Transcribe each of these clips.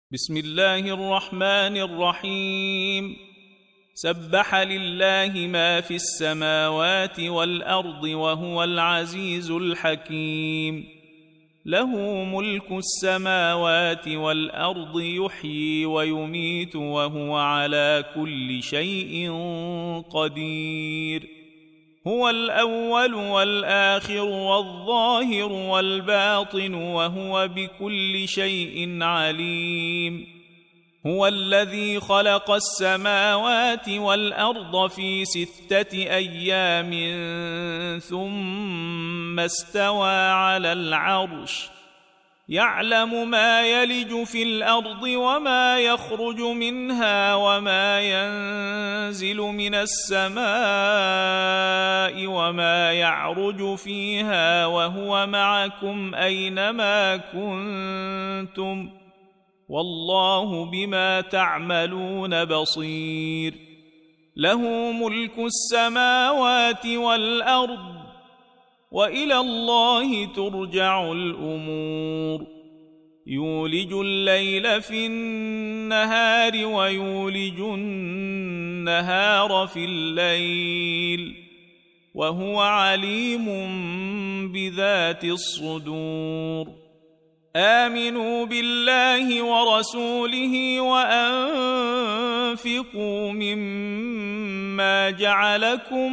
بسم الله الرحمن الرحيم. سبح لله ما في السماوات والأرض وهو العزيز الحكيم. له ملك السماوات والأرض يحيي ويميت وهو على كل شيء قدير. هو الأول والآخر والظاهر والباطن وهو بكل شيء عليم. هو الذي خلق السماوات والأرض في 6 أيام ثم استوى على العرش. يعلم ما يلج في الأرض وما يخرج منها وما ينزل من السماء وما يعرج فيها وهو معكم أينما كنتم والله بما تعملون بصير. له ملك السماوات والأرض وإلى الله ترجع الأمور. يولج الليل في النهار ويولج النهار في الليل وهو عليم بذات الصدور. آمنوا بالله ورسوله وأنفقوا مما جعلكم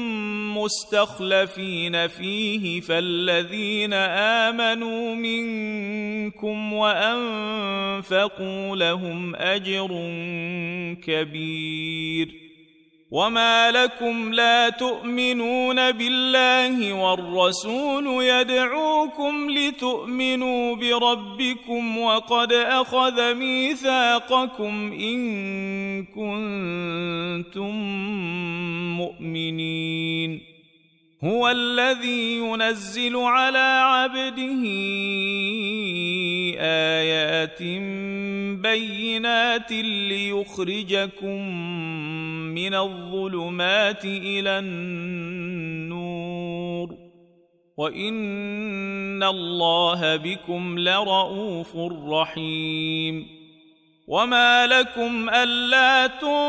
مستخلفين فيه فالذين آمنوا منكم وأنفقوا لهم أجر كبير. وما لكم لا تؤمنون بالله والرسول يدعوكم لتؤمنوا بربكم وقد أخذ ميثاقكم إن كنتم مؤمنين. هو الذي ينزل على عبده آيات بينات ليخرجكم من الظلمات إلى النور وإن الله بكم لرءوف رحيم. وما لكم ألا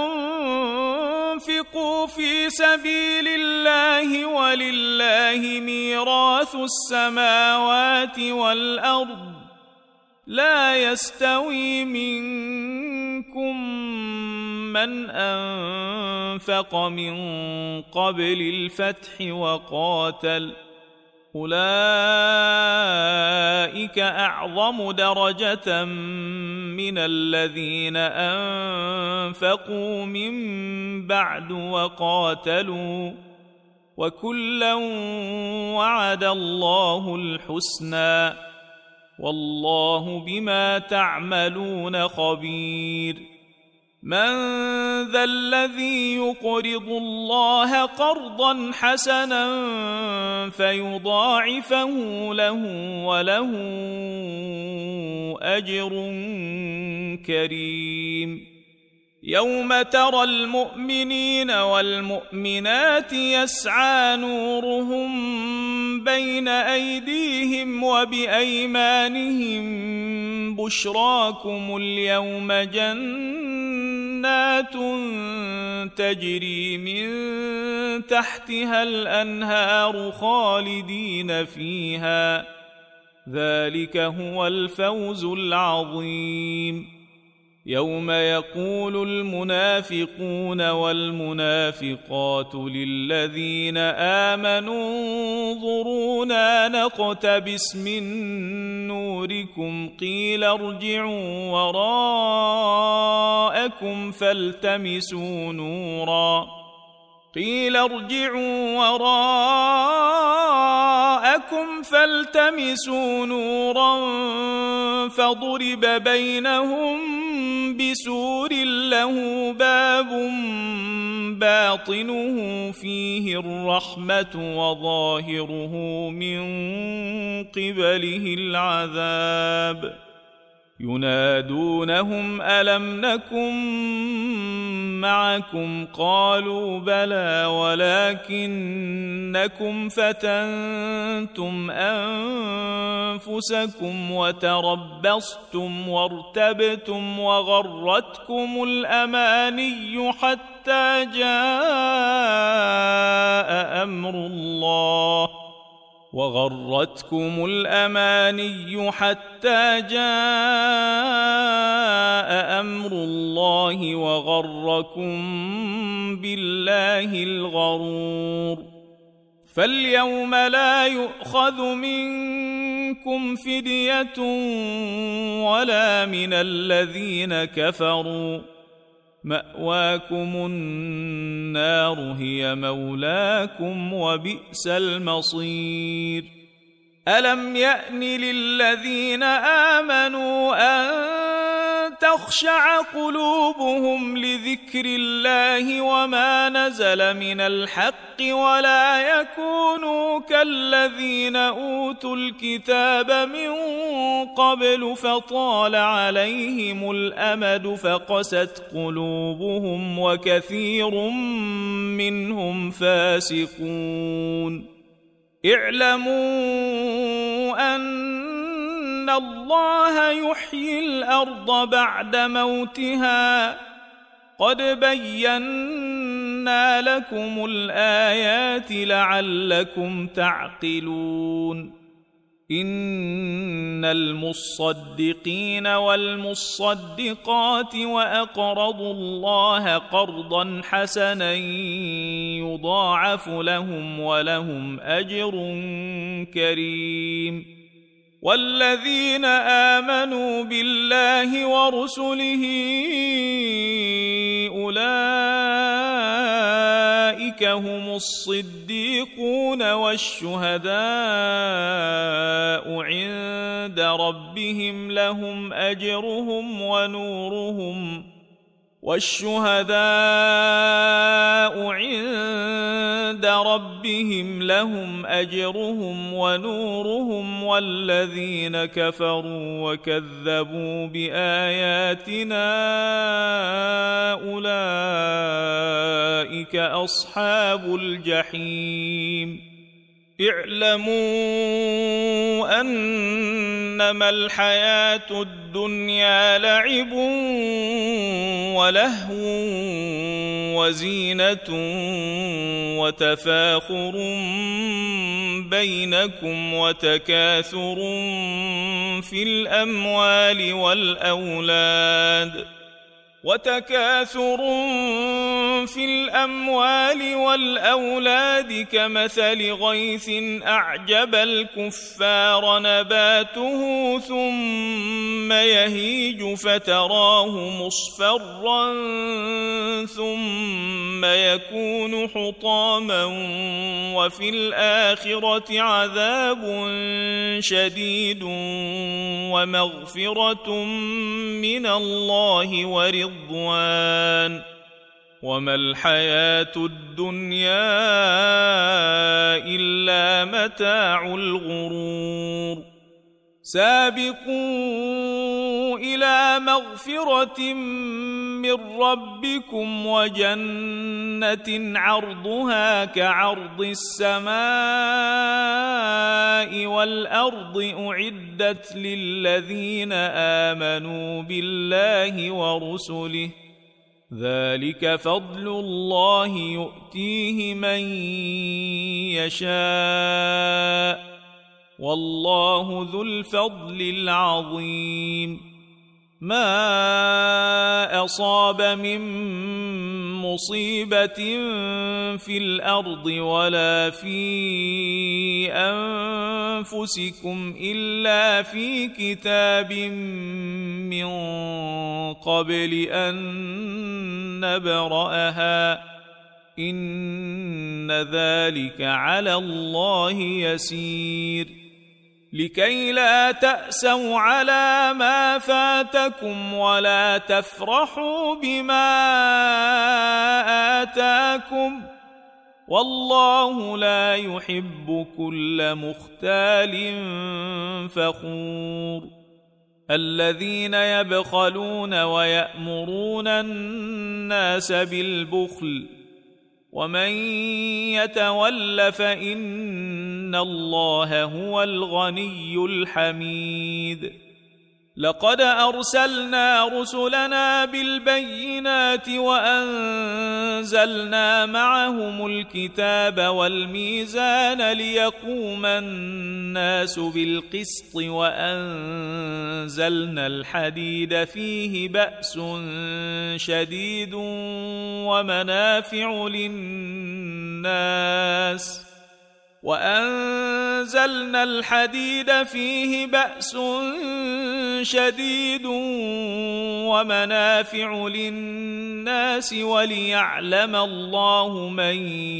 تنفقوا في سبيل الله ولله ميراث السماوات والأرض لا يستوي منكم من أنفق من قبل الفتح وقاتل أولئك أعظم درجة من الذين أنفقوا من بعد وقاتلوا وكلا وعد الله الحسنى والله بما تعملون خبير. من ذا الذي يقرض الله قرضا حسنا فيضاعفه له وله أجر كريم. يوم ترى المؤمنين والمؤمنات يسعى نورهم بين أيديهم وبأيمانهم بشراكم اليوم جنات تجري من تحتها الأنهار خالدين فيها ذلك هو الفوز العظيم. يوم يقول المنافقون والمنافقات للذين آمنوا انظرونا نقتبس من نوركم قيل ارجعوا وراءكم فالتمسوا نورا فضرب بينهم بسور له باب باطنه فيه الرحمة وظاهره من قبله العذاب. ينادونهم ألم نكن معكم قالوا بلى ولكنكم فتنتم أنفسكم وتربصتم وارتبتم وغرتكم الأماني حتى جاء أمر الله وغركم بالله الغرور فاليوم لا يؤخذ منكم فدية ولا من الذين كفروا مأواكم النار هي مولاكم وبئس المصير ألم يأن للذين آمنوا أن تخشع قلوبهم لذكر الله وما نزل من الحق ولا يكونوا كالذين أوتوا الكتاب من قبل فطال عليهم الأمد فقست قلوبهم وكثير منهم فاسقون اعلموا أن الله يحيي الأرض بعد موتها قد بينا لكم الآيات لعلكم تعقلون إن المصدقين والمصدقات وأقرضوا الله قرضا حسنا يضاعف لهم ولهم أجر كريم والذين آمنوا بالله ورسله أولئك هم الصديقون والشهداء عند ربهم لهم أجرهم ونورهم والذين كفروا وكذبوا بآياتنا أولئك أصحاب الجحيم اعلموا أنما الحياة الدنيا لعب ولهو وزينة وتفاخر بينكم وتكاثر في الأموال والأولاد كمثل غيث أعجب الكفار نباته ثم يهيج فتراه مصفرا ثم يكون حطاما وفي الآخرة عذاب شديد ومغفرة من الله ورضوان وما الحياة الدنيا إلا متاع الغرور سابقوا إلى مغفرة من ربكم وجنة عرضها كعرض السماء والأرض أعدت للذين آمنوا بالله ورسله ذلك فضل الله يؤتيه من يشاء والله ذو الفضل العظيم ما أصاب من مصيبة في الأرض ولا في أنفسكم إلا في كتاب من قبل أن نبرأها إن ذلك على الله يسير لكي لا تأسوا على ما فاتكم ولا تفرحوا بما آتاكم والله لا يحب كل مختال فخور الذين يبخلون ويأمرون الناس بالبخل ومن يتول فإن الله هو الغني الحميد لقد أرسلنا رسلنا بالبينات وأنزلنا معهم الكتاب والميزان ليقوم الناس بالقسط وأنزلنا الحديد فيه بأس شديد ومنافع للناس وليعلم الله من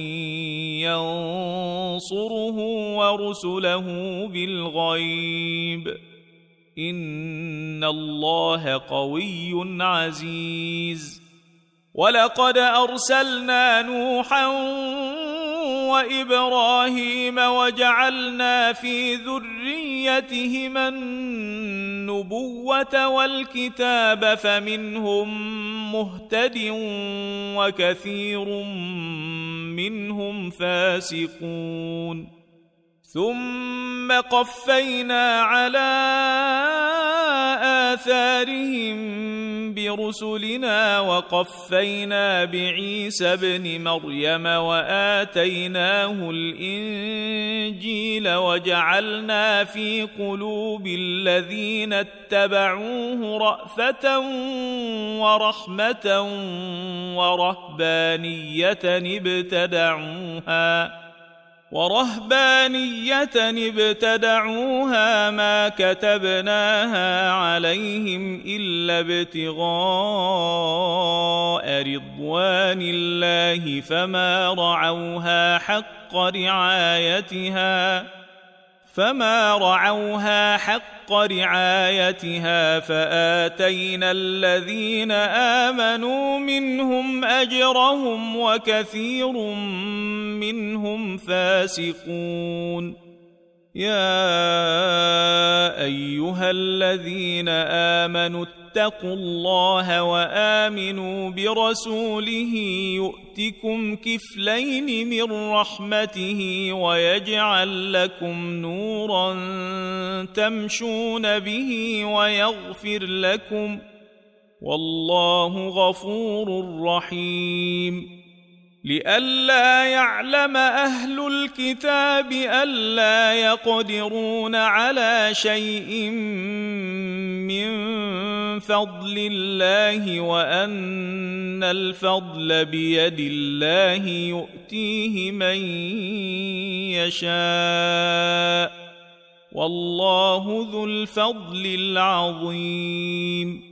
ينصره ورسله بالغيب إن الله قوي عزيز ولقد أرسلنا نوحا وإبراهيم وجعلنا في ذريتهما النبوة والكتاب فمنهم مهتد وكثير منهم فاسقون ثم قفينا على آثارهم برسلنا وقفينا بعيسى ابن مريم وآتيناه الإنجيل وجعلنا في قلوب الذين اتبعوه رأفة ورحمة ورهبانية ابتدعوها ما كتبناها عليهم إلا ابتغاء رضوان الله فما رعوها حق رعايتها فآتينا الذين آمنوا منهم أجرهم وكثير منهم فاسقون يا أيها الذين آمنوا اتقوا الله وآمنوا برسوله يؤتكم كفلين من رحمته ويجعل لكم نورا تمشون به ويغفر لكم والله غفور رحيم لئلا يعلم أهل الكتاب ألا يقدرون على شيء من فضل الله وأن الفضل بيد الله يؤتيه من يشاء والله ذو الفضل العظيم